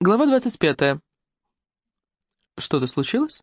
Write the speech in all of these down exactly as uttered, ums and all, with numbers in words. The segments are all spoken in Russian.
Глава двадцать пятая. Что-то случилось?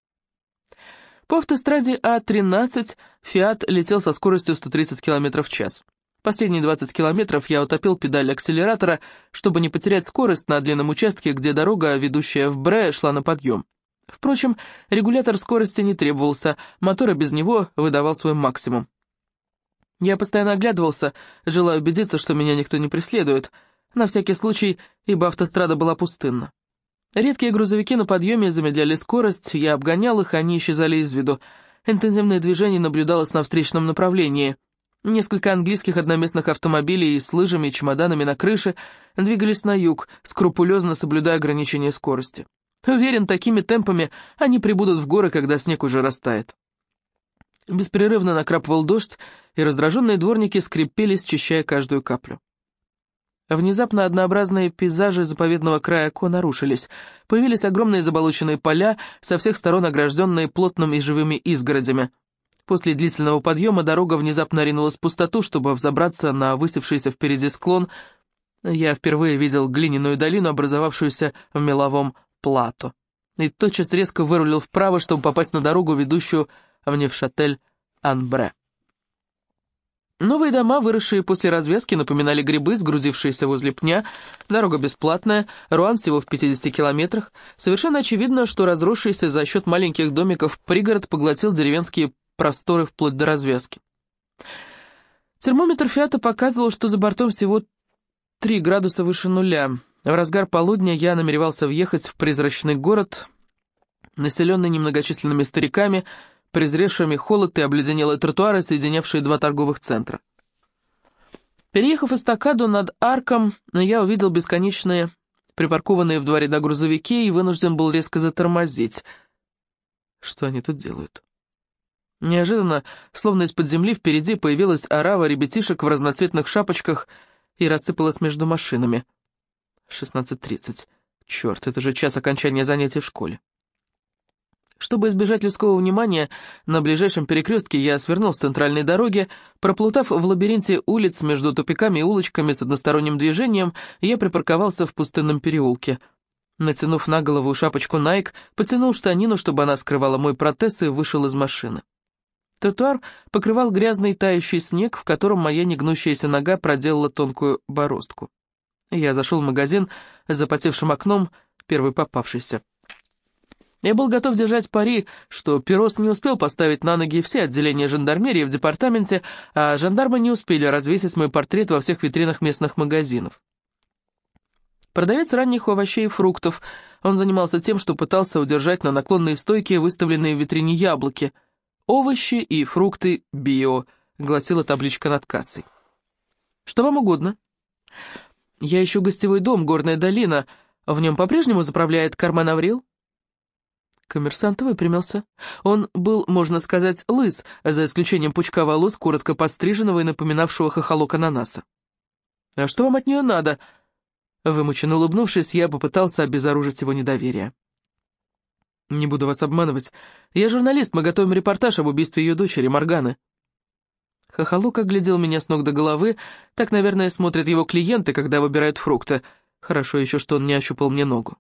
По автостраде А тринадцать «Фиат» летел со скоростью сто тридцать километров в час. Последние двадцать километров я утопил педаль акселератора, чтобы не потерять скорость на длинном участке, где дорога, ведущая в Бре, шла на подъем. Впрочем, регулятор скорости не требовался, мотор и без него выдавал свой максимум. Я постоянно оглядывался, желая убедиться, что меня никто не преследует, на всякий случай, ибо автострада была пустынна. Редкие грузовики на подъеме замедляли скорость, я обгонял их, они исчезали из виду. Интенсивное движение наблюдалось на встречном направлении. Несколько английских одноместных автомобилей с лыжами и чемоданами на крыше двигались на юг, скрупулезно соблюдая ограничение скорости. Уверен, такими темпами они прибудут в горы, когда снег уже растает. Беспрерывно накрапывал дождь, и раздраженные дворники скрипели, счищая каждую каплю. Внезапно однообразные пейзажи заповедного края Ко нарушились. Появились огромные заболоченные поля, со всех сторон огражденные плотными и живыми изгородями. После длительного подъема дорога внезапно ринулась в пустоту, чтобы взобраться на высевшийся впереди склон. Я впервые видел глиняную долину, образовавшуюся в меловом плато. И тотчас резко вырулил вправо, чтобы попасть на дорогу, ведущую в Невшатель-ан-Бре. Новые дома, выросшие после развязки, напоминали грибы, сгрудившиеся возле пня. Дорога бесплатная, Руан всего в пятидесяти километрах. Совершенно очевидно, что разросшийся за счет маленьких домиков пригород поглотил деревенские просторы вплоть до развязки. Термометр «Фиата» показывал, что за бортом всего три градуса выше нуля. В разгар полудня я намеревался въехать в призрачный город, населенный немногочисленными стариками, презревшими холод и обледенелые тротуары, соединявшие два торговых центра. Переехав эстакаду над Арком, я увидел бесконечные припаркованные в два ряда грузовики и вынужден был резко затормозить. Что они тут делают? Неожиданно, словно из-под земли, впереди появилась орава ребятишек в разноцветных шапочках и рассыпалась между машинами. шестнадцать тридцать. Черт, это же час окончания занятий в школе. Чтобы избежать людского внимания, на ближайшем перекрестке я свернул с центральной дороги. Проплутав в лабиринте улиц между тупиками и улочками с односторонним движением, я припарковался в пустынном переулке. Натянув на голову шапочку Nike, потянул штанину, чтобы она скрывала мой протез, и вышел из машины. Тротуар покрывал грязный тающий снег, в котором моя негнущаяся нога проделала тонкую бороздку. Я зашел в магазин с запотевшим окном, первый попавшийся. Я был готов держать пари, что Пирос не успел поставить на ноги все отделения жандармерии в департаменте, а жандармы не успели развесить мой портрет во всех витринах местных магазинов. Продавец ранних овощей и фруктов. Он занимался тем, что пытался удержать на наклонной стойке выставленные в витрине яблоки. «Овощи и фрукты био», — гласила табличка над кассой. «Что вам угодно?» «Я ищу гостевой дом, Горная долина. В нем по-прежнему заправляет Кармен Аврил?» Коммерсант выпрямился. Он был, можно сказать, лыс, за исключением пучка волос, коротко постриженного и напоминавшего хохолок ананаса. «А что вам от нее надо?» Вымученно улыбнувшись, я попытался обезоружить его недоверие. «Не буду вас обманывать. Я журналист, мы готовим репортаж об убийстве ее дочери, Морганы». Хохолок оглядел меня с ног до головы. Так, наверное, смотрят его клиенты, когда выбирают фрукты. Хорошо еще, что он не ощупал мне ногу.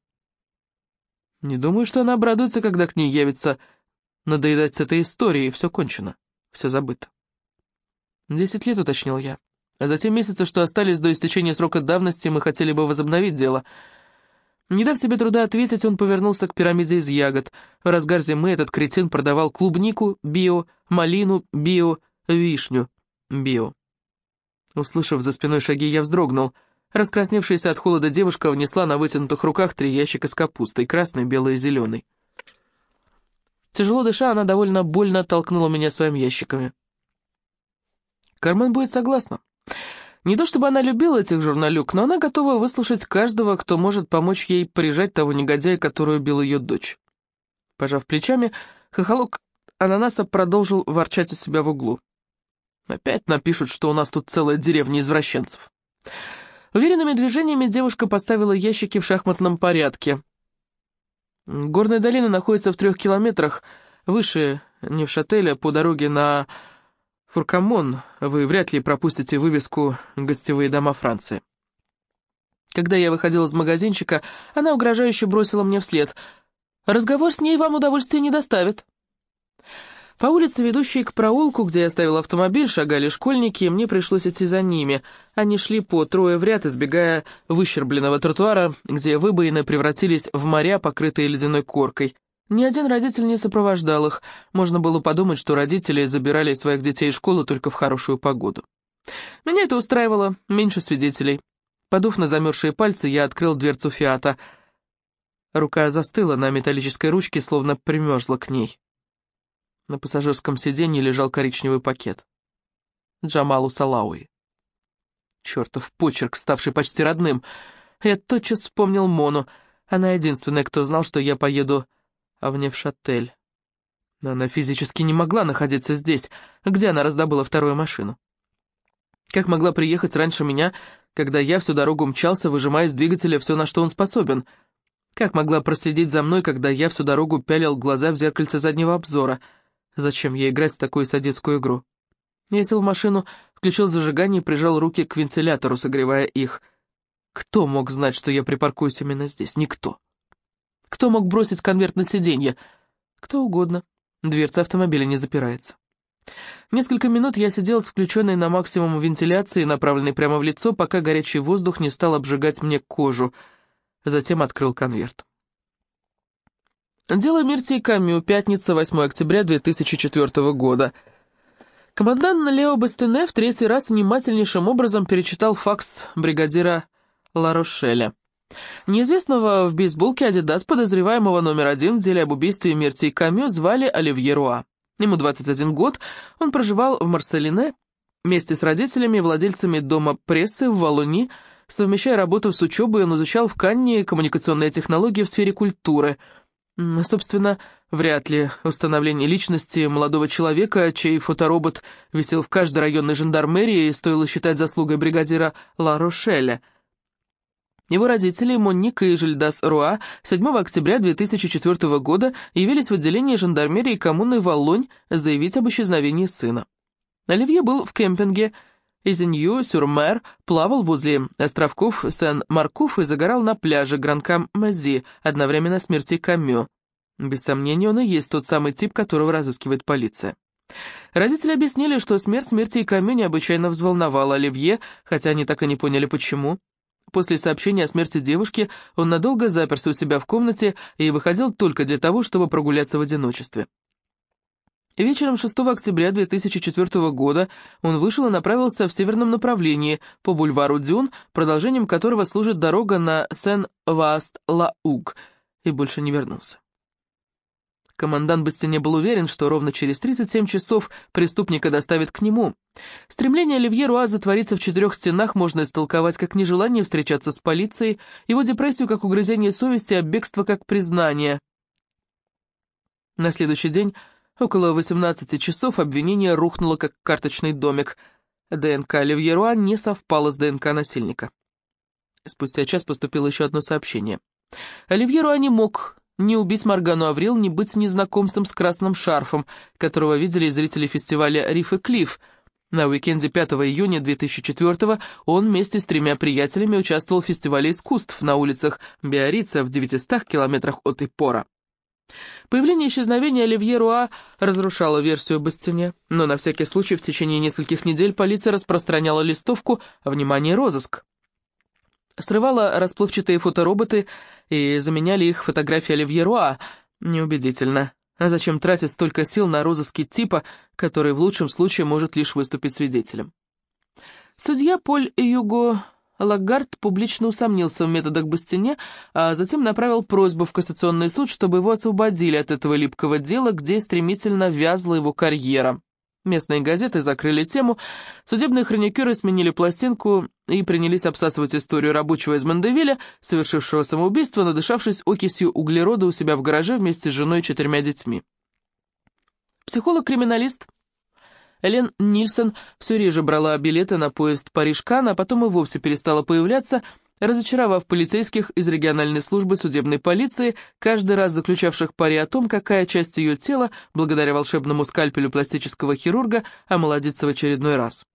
Не думаю, что она обрадуется, когда к ней явится надоедать с этой историей, все кончено, все забыто. Десять лет, уточнил я. А за те месяцы, что остались до истечения срока давности, мы хотели бы возобновить дело. Не дав себе труда ответить, он повернулся к пирамиде из ягод. В разгар зимы этот кретин продавал клубнику, био, малину, био, вишню, био. Услышав за спиной шаги, я вздрогнул. Раскрасневшаяся от холода девушка внесла на вытянутых руках три ящика с капустой, красной, белой и зеленой. Тяжело дыша, она довольно больно оттолкнула меня своими ящиками. Кармен будет согласна. Не то чтобы она любила этих журналюк, но она готова выслушать каждого, кто может помочь ей прижать того негодяя, который убил ее дочь. Пожав плечами, хохолок ананаса продолжил ворчать у себя в углу. Опять напишут, что у нас тут целая деревня извращенцев. Уверенными движениями девушка поставила ящики в шахматном порядке. Горная долина находится в трех километрах выше Невшателя по дороге на Фуркамон. Вы вряд ли пропустите вывеску «Гостевые дома Франции». Когда я выходила из магазинчика, она угрожающе бросила мне вслед: «Разговор с ней вам удовольствия не доставит». По улице, ведущей к проулку, где я оставила автомобиль, шагали школьники, и мне пришлось идти за ними. Они шли по трое в ряд, избегая выщербленного тротуара, где выбоины превратились в моря, покрытые ледяной коркой. Ни один родитель не сопровождал их. Можно было подумать, что родители забирали своих детей из школы только в хорошую погоду. Меня это устраивало, меньше свидетелей. Подув на замерзшие пальцы, я открыл дверцу «Фиата». Рука застыла на металлической ручке, словно примерзла к ней. На пассажирском сиденье лежал коричневый пакет. Джамалу Салауи. Чертов почерк, ставший почти родным. Я тотчас вспомнил Мону. Она единственная, кто знал, что я поеду в Невшатель. Но она физически не могла находиться здесь. Где она раздобыла вторую машину? Как могла приехать раньше меня, когда я всю дорогу мчался, выжимая из двигателя все, на что он способен? Как могла проследить за мной, когда я всю дорогу пялил глаза в зеркальце заднего обзора? Зачем ей играть в такую садистскую игру? Я сел в машину, включил зажигание и прижал руки к вентилятору, согревая их. Кто мог знать, что я припаркуюсь именно здесь? Никто. Кто мог бросить конверт на сиденье? Кто угодно. Дверца автомобиля не запирается. Несколько минут я сидел с включенной на максимум вентиляцией, направленной прямо в лицо, пока горячий воздух не стал обжигать мне кожу. Затем открыл конверт. Дело Миртии Камю, пятница, восьмое октября две тысячи четвёртого года. Командант Лео Бастене в третий раз внимательнейшим образом перечитал факс бригадира Ларошеля. Неизвестного в бейсболке «Адидас», подозреваемого номер один в деле об убийстве Миртии Камю, звали Оливье Руа. Ему двадцать один год, он проживал в Марселине вместе с родителями, владельцами дома прессы в Валуни. Совмещая работу с учебой, он изучал в Канне коммуникационные технологии в сфере культуры. Собственно, вряд ли установление личности молодого человека, чей фоторобот висел в каждой районной жандармерии, стоило считать заслугой бригадира Ла Рошеля. Его родители, Монник и Жильдас Руа, седьмого октября две тысячи четвёртого года явились в отделение жандармерии коммуны Валлонь заявить об исчезновении сына. Оливье был в кемпинге Изенью-сюр-Мер, плавал возле островков Сен-Маркуф и загорал на пляже Гран-Кам-Мази одновременно с Миртией Камю. Без сомнения, он и есть тот самый тип, которого разыскивает полиция. Родители объяснили, что смерть Миртии Камю необычайно взволновала Оливье, хотя они так и не поняли, почему. После сообщения о смерти девушки он надолго заперся у себя в комнате и выходил только для того, чтобы прогуляться в одиночестве. Вечером шестого октября две тысячи четвёртого года он вышел и направился в северном направлении, по бульвару Дюн, продолжением которого служит дорога на Сен-Васт-Ла-Уг, и больше не вернулся. Командант Бастене был уверен, что ровно через тридцать семь часов преступника доставят к нему. Стремление Оливье Руа затвориться в четырех стенах можно истолковать как нежелание встречаться с полицией, его депрессию как угрызение совести, а бегство как признание. На следующий день, около восемнадцати часов, обвинение рухнуло как карточный домик. ДНК Оливье Руа не совпало с ДНК насильника. Спустя час поступило еще одно сообщение. Оливье Руа не мог ни убить Моргану Аврил, ни быть незнакомцем с красным шарфом, которого видели зрители фестиваля «Риф и Клифф». На уикенде пятого июня две тысячи четвёртого он вместе с тремя приятелями участвовал в фестивале искусств на улицах Биаррица в девятистах километрах от Иппора. Появление и исчезновение Оливье Руа разрушало версию Бастене, но на всякий случай в течение нескольких недель полиция распространяла листовку «Внимание, розыск!». Срывала расплывчатые фотороботы и заменяли их фотографии Оливье Руа. Неубедительно. А зачем тратить столько сил на розыски типа, который в лучшем случае может лишь выступить свидетелем? Судья Поль Юго Лагард публично усомнился в методах Бастене, а затем направил просьбу в кассационный суд, чтобы его освободили от этого липкого дела, где стремительно вязла его карьера. Местные газеты закрыли тему, судебные хроникеры сменили пластинку и принялись обсасывать историю рабочего из Мандевиля, совершившего самоубийство, надышавшись окисью углерода у себя в гараже вместе с женой и четырьмя детьми. Психолог-криминалист Элен Нильсон все реже брала билеты на поезд Париж-Кан, а потом и вовсе перестала появляться, разочаровав полицейских из региональной службы судебной полиции, каждый раз заключавших пари о том, какая часть ее тела, благодаря волшебному скальпелю пластического хирурга, омолодится в очередной раз.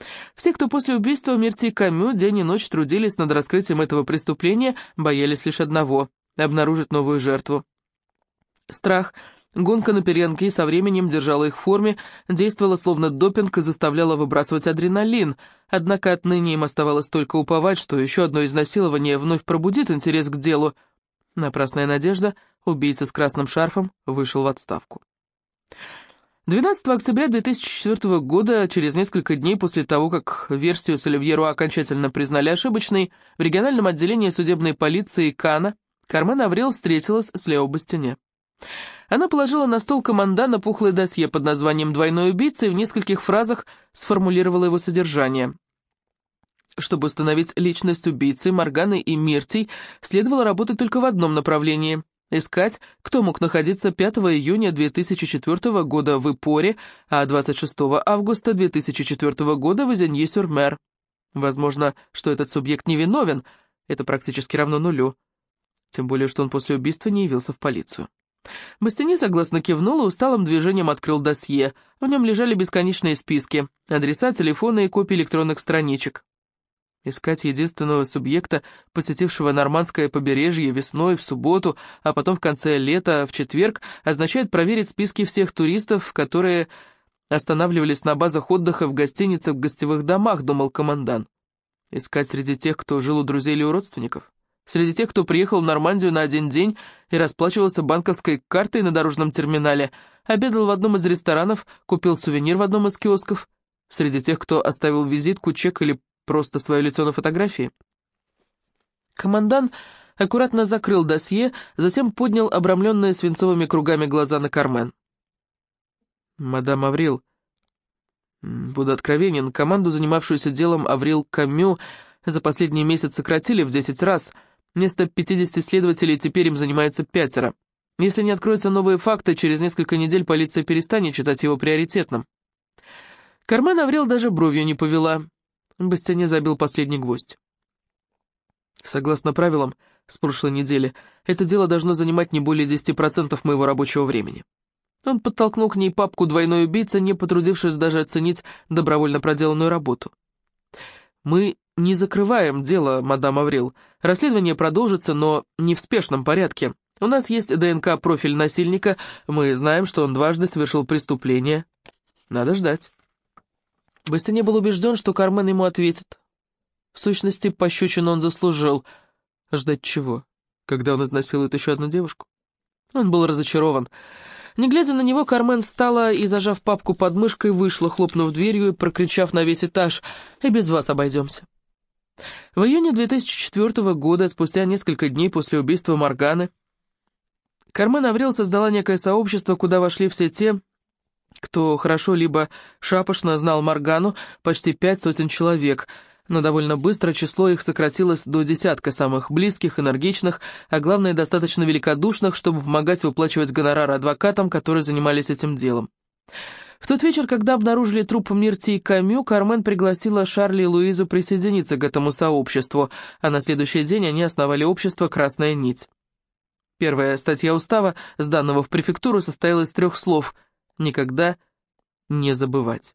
Все, кто после убийства Мирти Камю день и ночь трудились над раскрытием этого преступления, боялись лишь одного — обнаружить новую жертву. Страх, гонка на перегонки со временем держала их в форме, действовала словно допинг и заставляла выбрасывать адреналин, однако отныне им оставалось только уповать, что еще одно изнасилование вновь пробудит интерес к делу. Напрасная надежда, убийца с красным шарфом вышел в отставку. двенадцатого октября две тысячи четвёртого года, через несколько дней после того, как версию с Оливье Руа окончательно признали ошибочной, в региональном отделении судебной полиции Кана Кармен Аврил встретилась с Лео Бастине. Она положила на стол командана пухлое досье под названием «Двойной убийца» и в нескольких фразах сформулировала его содержание. Чтобы установить личность убийцы, Морганы и Миртий следовало работать только в одном направлении — искать, кто мог находиться пятого июня две тысячи четвёртого года в Ипоре, а двадцать шестого августа две тысячи четвёртого года в Изенье-сюр-Мер. Возможно, что этот субъект невиновен, это практически равно нулю. Тем более, что он после убийства не явился в полицию. Бастини согласно кивнул и усталым движением открыл досье. В нем лежали бесконечные списки, адреса, телефоны и копии электронных страничек. Искать единственного субъекта, посетившего нормандское побережье весной, в субботу, а потом в конце лета, в четверг, означает проверить списки всех туристов, которые останавливались на базах отдыха, в гостиницах, в гостевых домах, думал командант. Искать среди тех, кто жил у друзей или у родственников. Среди тех, кто приехал в Нормандию на один день и расплачивался банковской картой на дорожном терминале, обедал в одном из ресторанов, купил сувенир в одном из киосков. Среди тех, кто оставил визитку, чек или просто свое лицо на фотографии. Командант аккуратно закрыл досье, затем поднял обрамленные свинцовыми кругами глаза на Кармен. «Мадам Аврил, буду откровенен, команду, занимавшуюся делом Аврил Камю, за последний месяц сократили в десять раз. Вместо пятидесяти следователей теперь им занимается пятеро. Если не откроются новые факты, через несколько недель полиция перестанет считать его приоритетным». Кармен Аврил даже бровью не повела. Бастине забил последний гвоздь. Согласно правилам, с прошлой недели, это дело должно занимать не более десяти процентов моего рабочего времени. Он подтолкнул к ней папку «Двойной убийца», не потрудившись даже оценить добровольно проделанную работу. «Мы не закрываем дело, мадам Аврил. Расследование продолжится, но не в спешном порядке. У нас есть ДНК-профиль насильника, мы знаем, что он дважды совершил преступление. Надо ждать». Бастине был убежден, что Кармен ему ответит. В сущности, пощечину он заслужил. Ждать чего? Когда он изнасилует еще одну девушку? Он был разочарован. Не глядя на него, Кармен встала и, зажав папку под мышкой, вышла, хлопнув дверью и прокричав на весь этаж: «И без вас обойдемся». В июне две тысячи четвёртого года, спустя несколько дней после убийства Морганы, Кармен Аврил создала некое сообщество, куда вошли все те, кто хорошо либо шапошно знал Моргану, почти пять сотен человек, но довольно быстро число их сократилось до десятка самых близких, энергичных, а главное, достаточно великодушных, чтобы помогать выплачивать гонорары адвокатам, которые занимались этим делом. В тот вечер, когда обнаружили труп Мирти Камю, Кармен пригласила Шарли и Луизу присоединиться к этому сообществу, а на следующий день они основали общество «Красная нить». Первая статья устава, сданного в префектуру, состояла из трех слов «Никогда не забывать».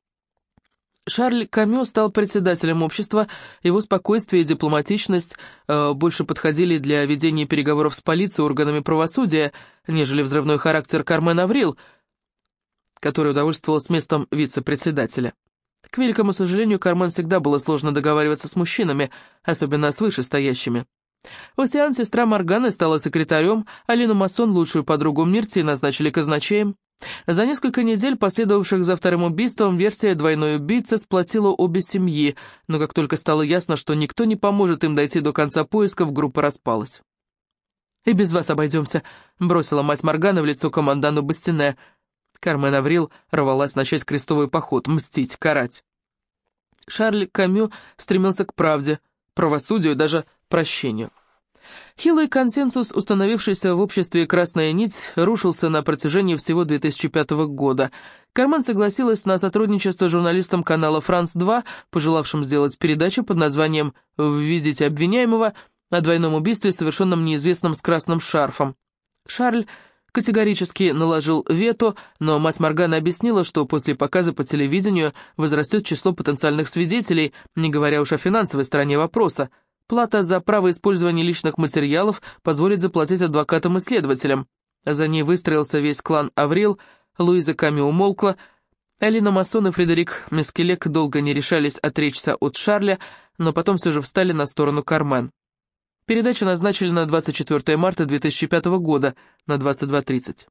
Шарль Камю стал председателем общества, его спокойствие и дипломатичность э, больше подходили для ведения переговоров с полицией и органами правосудия, нежели взрывной характер Кармен Аврил, который удовольствовалась местом вице-председателя. К великому сожалению, Кармен всегда было сложно договариваться с мужчинами, особенно с вышестоящими. Осиан, сестра Морганы, стала секретарем, Алину Массон, лучшую подругу Мирти, назначили казначеем. За несколько недель, последовавших за вторым убийством, версия «Двойной убийца» сплотила обе семьи, но как только стало ясно, что никто не поможет им дойти до конца поисков, группа распалась. «И без вас обойдемся», — бросила мать Морганы в лицо командану Бастине. Кармен Аврил рвалась начать крестовый поход, мстить, карать. Шарль Камю стремился к правде, правосудию и даже прощению. Хилый консенсус, установившийся в обществе «Красная нить», рушился на протяжении всего две тысячи пятого года. Кармен согласилась на сотрудничество с журналистом канала «Франс-два», пожелавшим сделать передачу под названием «Введите обвиняемого» о двойном убийстве, совершенном неизвестным с красным шарфом. Шарль категорически наложил вето, но мать Морганы объяснила, что после показа по телевидению возрастет число потенциальных свидетелей, не говоря уж о финансовой стороне вопроса. Плата за право использования личных материалов позволит заплатить адвокатам и следователям. За ней выстроился весь клан Аврил, Луиза Камю умолкла, Алина Массон и Фредерик Мескелек долго не решались отречься от Шарля, но потом все же встали на сторону Кармен. Передачу назначили на двадцать четвёртое марта две тысячи пятого года на двадцать два тридцать.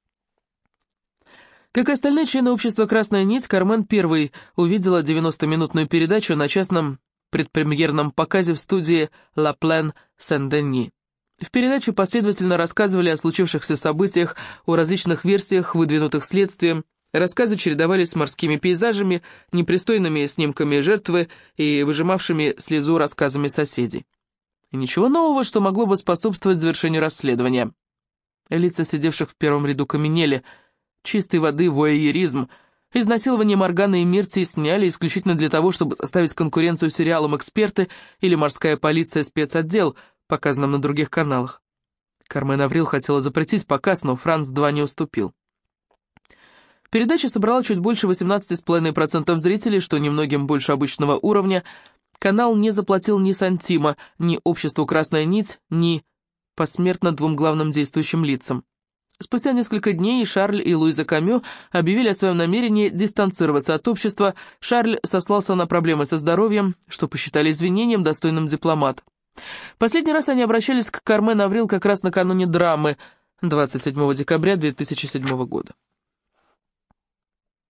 Как и остальные члены общества «Красная нить», Кармен первой увидела девяностоминутную передачу на частном предпремьерном показе в студии «Ла Плен Сен-Дени». В передаче последовательно рассказывали о случившихся событиях, о различных версиях, выдвинутых следствием. Рассказы чередовались с морскими пейзажами, непристойными снимками жертвы и выжимавшими слезу рассказами соседей. И ничего нового, что могло бы способствовать завершению расследования. Лица сидевших в первом ряду каменели. Чистой воды вояеризм. Изнасилование Морганы и Миртии сняли исключительно для того, чтобы составить конкуренцию сериалам «Эксперты» или «Морская полиция. Спецотдел», показанным на других каналах. Кармен Аврил хотела запретить показ, но Франц два не уступил. Передача собрала чуть больше восемнадцать целых пять десятых процента зрителей, что немногим больше обычного уровня. Канал не заплатил ни сантима, ни обществу «Красная нить», ни посмертно двум главным действующим лицам. Спустя несколько дней Шарль и Луиза Камю объявили о своем намерении дистанцироваться от общества. Шарль сослался на проблемы со здоровьем, что посчитали извинением, достойным дипломата. Последний раз они обращались к Кармен Аврил как раз накануне драмы двадцать седьмого декабря две тысячи седьмого года.